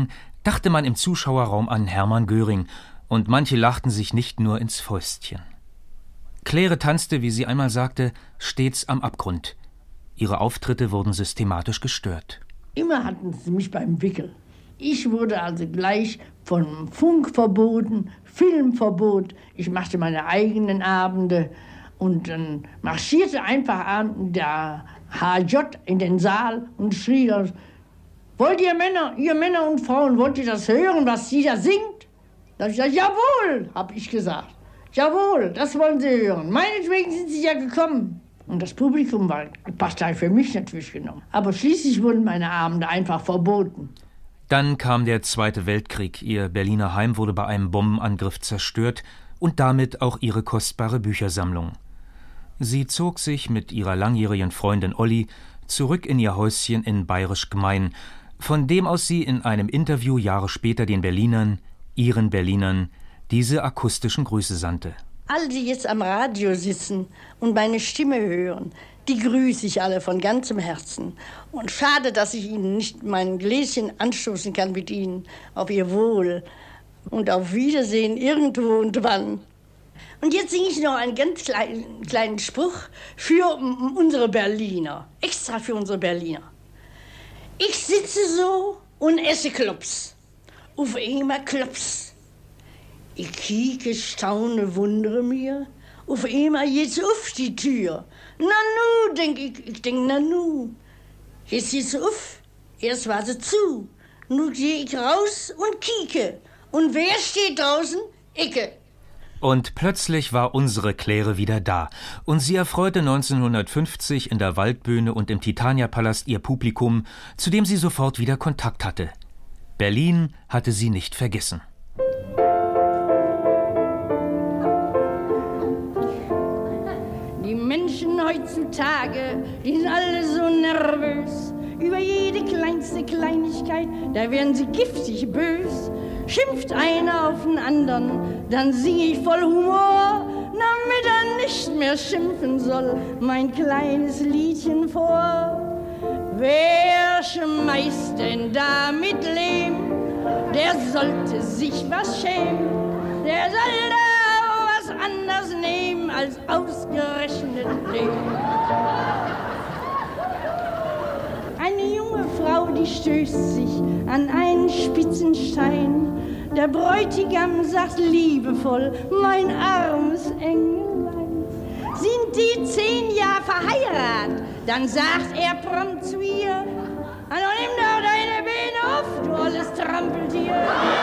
dachte man im Zuschauerraum an Hermann Göring, und manche lachten sich nicht nur ins Fäustchen. Claire tanzte, wie sie einmal sagte, stets am Abgrund. Ihre Auftritte wurden systematisch gestört. Immer hatten sie mich beim Wickel. Ich wurde also gleich vom Funk verboten, Filmverbot. Ich machte meine eigenen Abende und dann marschierte einfach der H J in den Saal und schrie: Wollt ihr Männer, ihr Männer und Frauen, wollt ihr das hören, was sie da singt? Da habe ich gesagt: Jawohl, habe ich gesagt. Jawohl, das wollen sie hören. Meinetwegen sind sie ja gekommen. Und das Publikum war Partei für mich natürlich genommen. Aber schließlich wurden meine Abende einfach verboten. Dann kam der Zweite Weltkrieg. Ihr Berliner Heim wurde bei einem Bombenangriff zerstört und damit auch ihre kostbare Büchersammlung. Sie zog sich mit ihrer langjährigen Freundin Olli zurück in ihr Häuschen in Bayerisch Gmein, von dem aus sie in einem Interview Jahre später den Berlinern, ihren Berlinern, diese akustischen Grüße sandte. Alle, die jetzt am Radio sitzen und meine Stimme hören, die grüße ich alle von ganzem Herzen. Und schade, dass ich Ihnen nicht mein Gläschen anstoßen kann mit Ihnen auf Ihr Wohl und auf Wiedersehen irgendwo und wann. Und jetzt singe ich noch einen ganz kleinen, kleinen Spruch für unsere Berliner, extra für unsere Berliner. Ich sitze so und esse Klops, auf einmal Klops. Ich kieke, staune, wundere mir, auf einmal geht's auf die Tür. Na nu, denk ich, ich denk, na nu. Jetzt geht's auf, erst war sie zu. Nu geh ich raus und kieke. Und wer steht draußen? Icke. Und plötzlich war unsere Claire wieder da. Und sie erfreute neunzehnhundertfünfzig in der Waldbühne und im Titania-Palast ihr Publikum, zu dem sie sofort wieder Kontakt hatte. Berlin hatte sie nicht vergessen. Die Menschen heutzutage, die sind alle so nervös. Über jede kleinste Kleinigkeit, da werden sie giftig bös. Schimpft einer auf den anderen, dann sing ich voll Humor, damit er nicht mehr schimpfen soll, mein kleines Liedchen vor. Wer schmeißt denn da mit Lehm? Der sollte sich was schämen. Der soll da auch was anderes nehmen als ausgerechnet Lehm. Eine junge Frau, die stößt sich an einen spitzen Stein. Der Bräutigam sagt liebevoll: Mein armes Engelein. Sind die zehn Jahre verheiratet, dann sagt er prompt zu ihr: Also nimm doch deine Beine auf, du olles Trampeltier.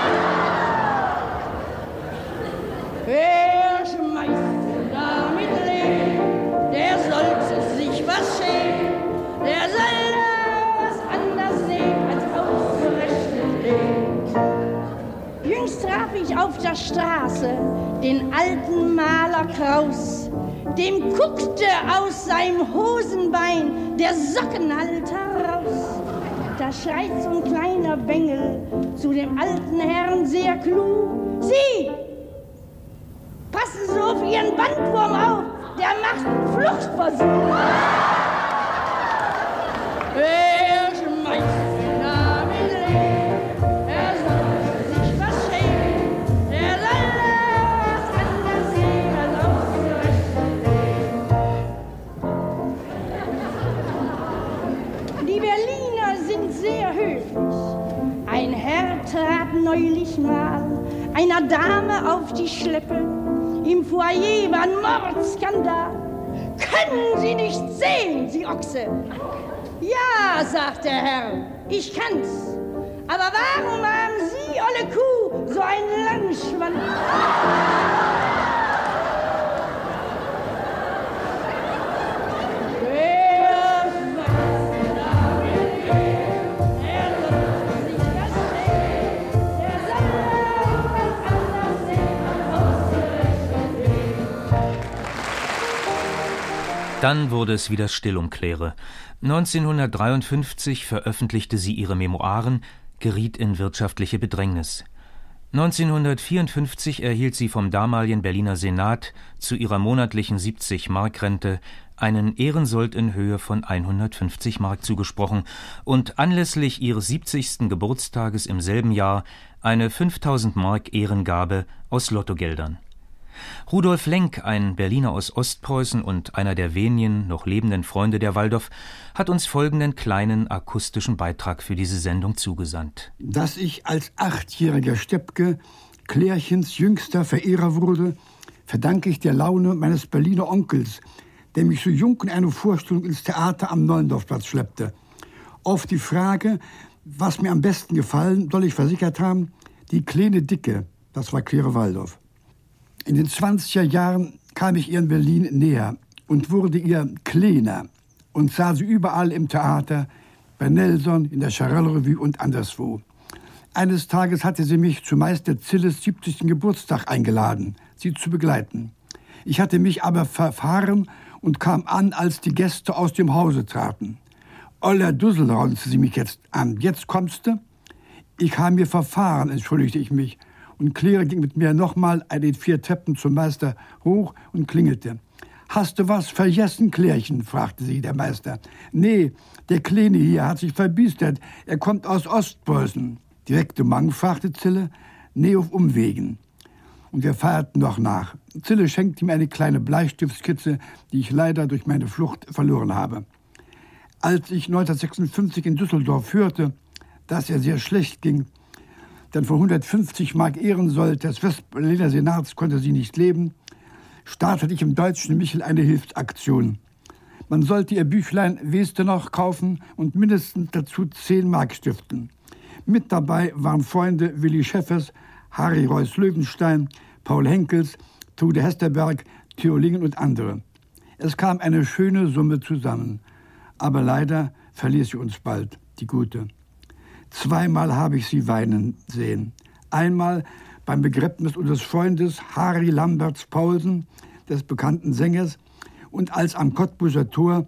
Wer schmeißt da mit Lehm? Der sollte sich was schämen. Der soll da was anders nehmen als ausgerechnet Lehm. Jüngst traf ich auf der Straße den alten Maler Kraus. Dem guckte aus seinem Hosenbein der Sockenhalter raus. Da schreit so ein kleiner Bengel zu dem alten Herrn sehr klug: Sie, passen Sie auf Ihren Bandwurm auf, der macht einen Fluchtversuch. Wer schmeißt da mit Lehm? Er soll sich was schämen. Der soll da was anderes sehen als ausgerechnet Lehm. Die Berliner sind sehr höflich. Ein Herr trat neulich mal einer Dame auf die Schleppe. Im Foyer war ein Mordskandal. Können Sie nicht sehen, Sie Ochse? Ja, sagt der Herr, ich kann's. Aber warum haben Sie, olle Kuh, so einen Langschwanz? Wer weiß da mit wem? Er soll sich was sehen. Der soll was anders sehen als ausgerechnet wem. Dann wurde es wieder still um Claire. neunzehnhundertdreiundfünfzig veröffentlichte sie ihre Memoiren, geriet in wirtschaftliche Bedrängnis. neunzehnhundertvierundfünfzig erhielt sie vom damaligen Berliner Senat zu ihrer monatlichen siebzig Mark Rente einen Ehrensold in Höhe von hundertfünfzig Mark zugesprochen und anlässlich ihres siebzigsten Geburtstages im selben Jahr eine fünftausend Mark Ehrengabe aus Lottogeldern. Rudolf Lenk, ein Berliner aus Ostpreußen und einer der wenigen noch lebenden Freunde der Waldoff, hat uns folgenden kleinen akustischen Beitrag für diese Sendung zugesandt. Dass ich als achtjähriger Steppke Klärchens jüngster Verehrer wurde, verdanke ich der Laune meines Berliner Onkels, der mich so jung in eine Vorstellung ins Theater am Neulendorfplatz schleppte. Auf die Frage, was mir am besten gefallen, soll ich versichert haben, die kleine Dicke, das war Claire Waldoff. In den zwanziger Jahren kam ich ihr in Berlin näher und wurde ihr kleiner und sah sie überall im Theater, bei Nelson, in der Charelle-Revue und anderswo. Eines Tages hatte sie mich zu Meister Zilles siebzigsten Geburtstag eingeladen, sie zu begleiten. Ich hatte mich aber verfahren und kam an, als die Gäste aus dem Hause traten. »Oller Dussel«, raunte sie mich jetzt an. »Jetzt kommst du?« »Ich habe mir verfahren«, entschuldigte ich mich. Und Claire ging mit mir nochmal an den vier Treppen zum Meister hoch und klingelte. »Hast du was vergessen, Klärchen?« fragte sie der Meister. »Nee, der Kleine hier hat sich verbiestert. Er kommt aus Ostpreußen.« »Direkt um Mang?« fragte Zille. »Nee, auf Umwegen.« Und wir feierten noch nach. Zille schenkte mir eine kleine Bleistiftskizze, die ich leider durch meine Flucht verloren habe. Als ich neunzehnhundertsechsundfünfzig in Düsseldorf hörte, dass er sehr schlecht ging, denn von hundertfünfzig Mark Ehrensold des Westberliner Senats konnte sie nicht leben, startete ich im Deutschen Michel eine Hilfsaktion. Man sollte ihr Büchlein Weste noch kaufen und mindestens dazu zehn Mark stiften. Mit dabei waren Freunde Willi Scheffers, Harry Reuss-Löwenstein, Paul Henkels, Trude Hesterberg, Theo Lingen und andere. Es kam eine schöne Summe zusammen. Aber leider verließ sie uns bald, die Gute. Zweimal habe ich sie weinen sehen. Einmal beim Begräbnis unseres Freundes Harry Lamberts Paulsen, des bekannten Sängers, und als am Cottbuser Tor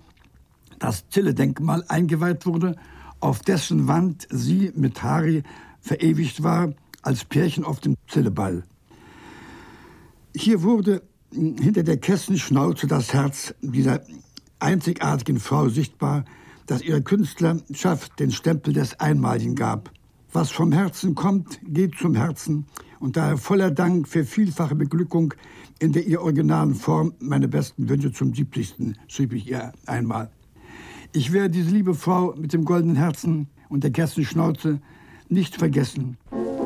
das Zille-Denkmal eingeweiht wurde, auf dessen Wand sie mit Harry verewigt war, als Pärchen auf dem Zilleball. Hier wurde hinter der Kessenschnauze das Herz dieser einzigartigen Frau sichtbar, das ihrer Künstlerschaft den Stempel des Einmaligen gab. Was vom Herzen kommt, geht zum Herzen, und daher voller Dank für vielfache Beglückung in der ihr originalen Form meine besten Wünsche zum siebzigsten schrieb ich ihr einmal. Ich werde diese liebe Frau mit dem goldenen Herzen und der Kerzenschnauze nicht vergessen.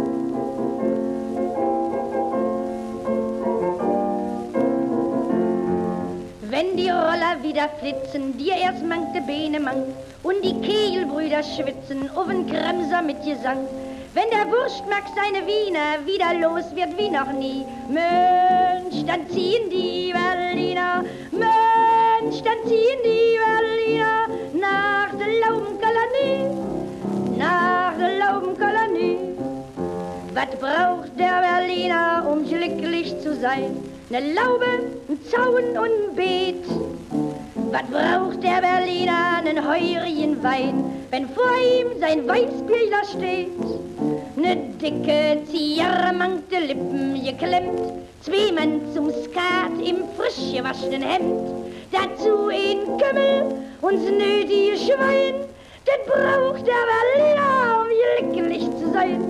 Wenn die Roller wieder flitzen, dir erst mangt de Beine mangt und die Kegelbrüder schwitzen auf den Kremser mit Gesang. Wenn der Wurstmax seine Wiener wieder los wird wie noch nie, Mensch, dann ziehen die Berliner, Mensch, dann ziehen die Berliner nach der Laubenkolonie, nach der Laubenkolonie. Was braucht der Berliner, um glücklich zu sein? Ne Laube, ein Zaun und ein Beet. Was braucht der Berliner, nen heurigen Wein, wenn vor ihm sein Weißbier da steht? Ne dicke Zigarrenmangte Lippen geklemmt, zwei Mann zum Skat im frisch gewaschenen Hemd, dazu ein Kümmel und das nötige Schwein. Das braucht der Berliner, um glücklich zu sein.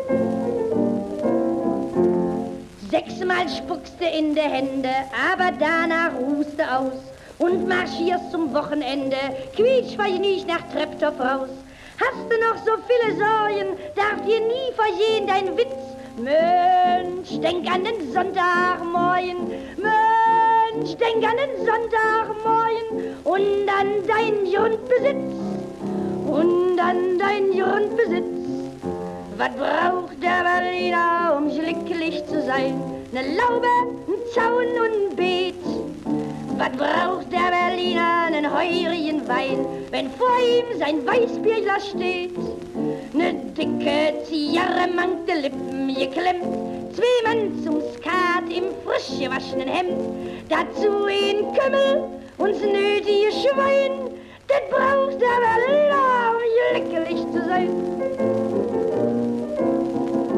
Sechsmal spuckst du in die Hände, aber danach ruhst du aus und marschierst zum Wochenende, quietschvergnügt nach Treptow raus. Hast du noch so viele Sorgen, darf dir nie vergehen dein Witz. Mensch, denk an den Sonntagmorgen, Mensch, denk an den Sonntagmorgen und an dein Grundbesitz, und an dein Grundbesitz. Was braucht der Berliner, um glücklich zu sein? Ne Laube, ein Zaun und ein Beet. Was braucht der Berliner, nen heurigen Wein, wenn vor ihm sein Weißbierglas steht? Ne dicke Zigarrenmangte Lippen geklemmt, zwei Mann zum Skat im frisch gewaschenen Hemd, dazu ein Kümmel und das nötige Schwein. Das braucht der Berliner, um glücklich zu sein.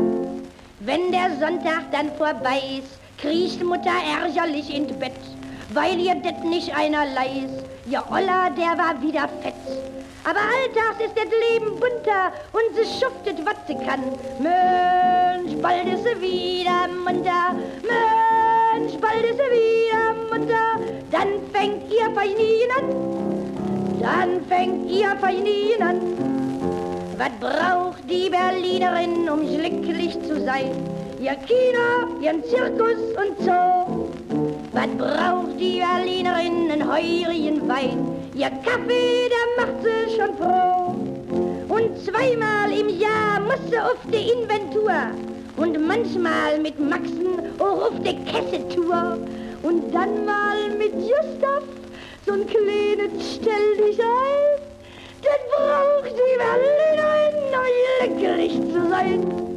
Wenn der Sonntag dann vorbei ist, kriecht Mutter ärgerlich ins Bett, weil ihr det nicht einerlei ist. Ihr Olla, der war wieder fett. Aber alltags ist das Leben bunter und sie schuftet, was sie kann. Mensch, bald ist sie wieder munter. Mensch, bald ist sie wieder munter. Dann fängt ihr Feinin an. Dann fängt ihr Feinin an. Was braucht die Berlinerin, um glücklich zu sein? Ihr Kino, ihren Zirkus und Zoo. Was braucht die Berlinerin, einen heurigen Wein? Ihr Kaffee, der macht sie schon froh. Und zweimal im Jahr muss sie auf die Inventur. Und manchmal mit Maxen auch auf die Kessetour. Und dann mal mit Gustav, so ein kleines Stell dich ein. Das braucht die Berlinerin, um glücklich zu sein.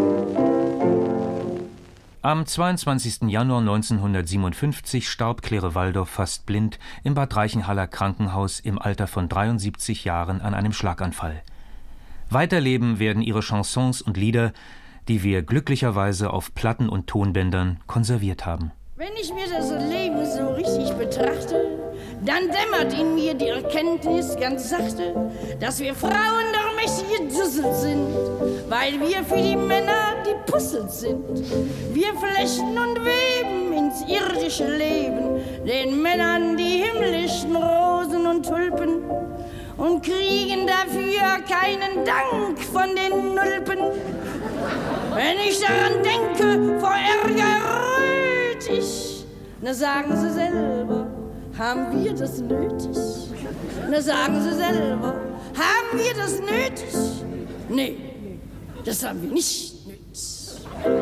Am zweiundzwanzigsten Januar neunzehnhundertsiebenundfünfzig starb Claire Waldoff fast blind im Bad Reichenhaller Krankenhaus im Alter von dreiundsiebzig Jahren an einem Schlaganfall. Weiterleben werden ihre Chansons und Lieder, die wir glücklicherweise auf Platten und Tonbändern konserviert haben. Wenn ich mir das Leben so richtig betrachte, dann dämmert in mir die Erkenntnis ganz sachte, dass wir Frauen doch mächtige Düssel sind, weil wir für die Männer die Puzzle sind. Wir flechten und weben ins irdische Leben, den Männern die himmlischen Rosen und Tulpen und kriegen dafür keinen Dank von den Nulpen. Wenn ich daran denke, vor Ärger röt ich, na sagen sie selber, haben wir das nötig? Na sagen sie selber, haben wir das nötig? Nee, das haben wir nicht nötig.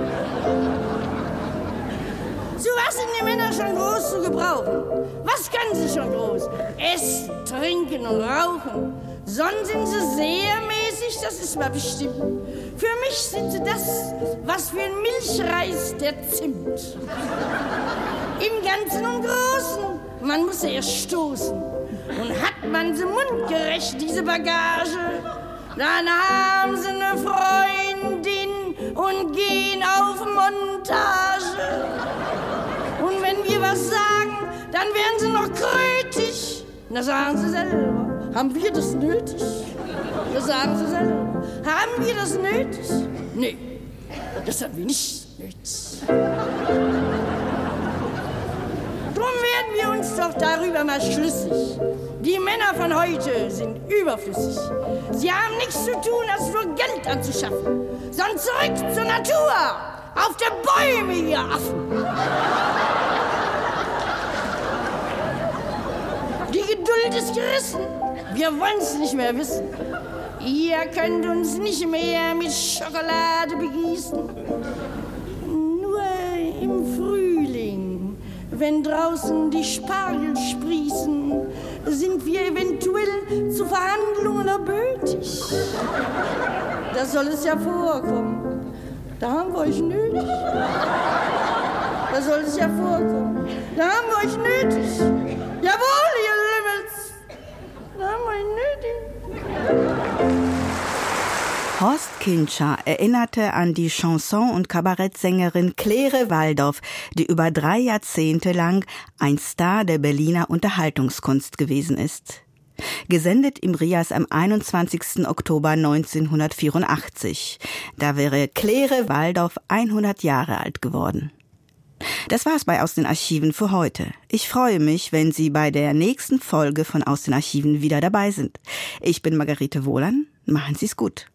Zu was sind die Männer schon groß zu gebrauchen? Was können sie schon groß? Essen, trinken und rauchen. Sonst sind sie sehr mäßig, das ist mal bestimmt. Für mich sind sie das, was für ein Milchreis der Zimt. Im Ganzen und Großen, man muss erst stoßen. Und hat man sie mundgerecht, diese Bagage, dann haben sie eine Freundin und gehen auf Montage. Und wenn wir was sagen, dann werden sie noch krötig. Na, sagen sie selber, haben wir das nötig? Na, sagen sie selber, haben wir das nötig? Nee, das haben wir nicht nötig. Drum werden wir uns doch darüber mal schlüssig. Die Männer von heute sind überflüssig. Sie haben nichts zu tun, als nur Geld anzuschaffen. Sondern zurück zur Natur, auf der Bäume, ihr Affen. Die Geduld ist gerissen, wir wollen's nicht mehr wissen. Ihr könnt uns nicht mehr mit Schokolade begießen. Nur im Frühling, wenn draußen die Spargel sprießen, sind wir eventuell zu Verhandlungen erbötig. Da soll es ja vorkommen. Da haben wir euch nötig. Da soll es ja vorkommen. Da haben wir euch nötig. Jawohl, ihr Lümmels. Da haben wir euch nötig. Horst Kintscher erinnerte an die Chanson- und Kabarettsängerin Claire Waldoff, die über drei Jahrzehnte lang ein Star der Berliner Unterhaltungskunst gewesen ist. Gesendet im Rias am einundzwanzigsten Oktober neunzehnhundertvierundachtzig. Da wäre Claire Waldoff hundert Jahre alt geworden. Das war's bei Aus den Archiven für heute. Ich freue mich, wenn Sie bei der nächsten Folge von Aus den Archiven wieder dabei sind. Ich bin Margarete Wohlan. Machen Sie's gut.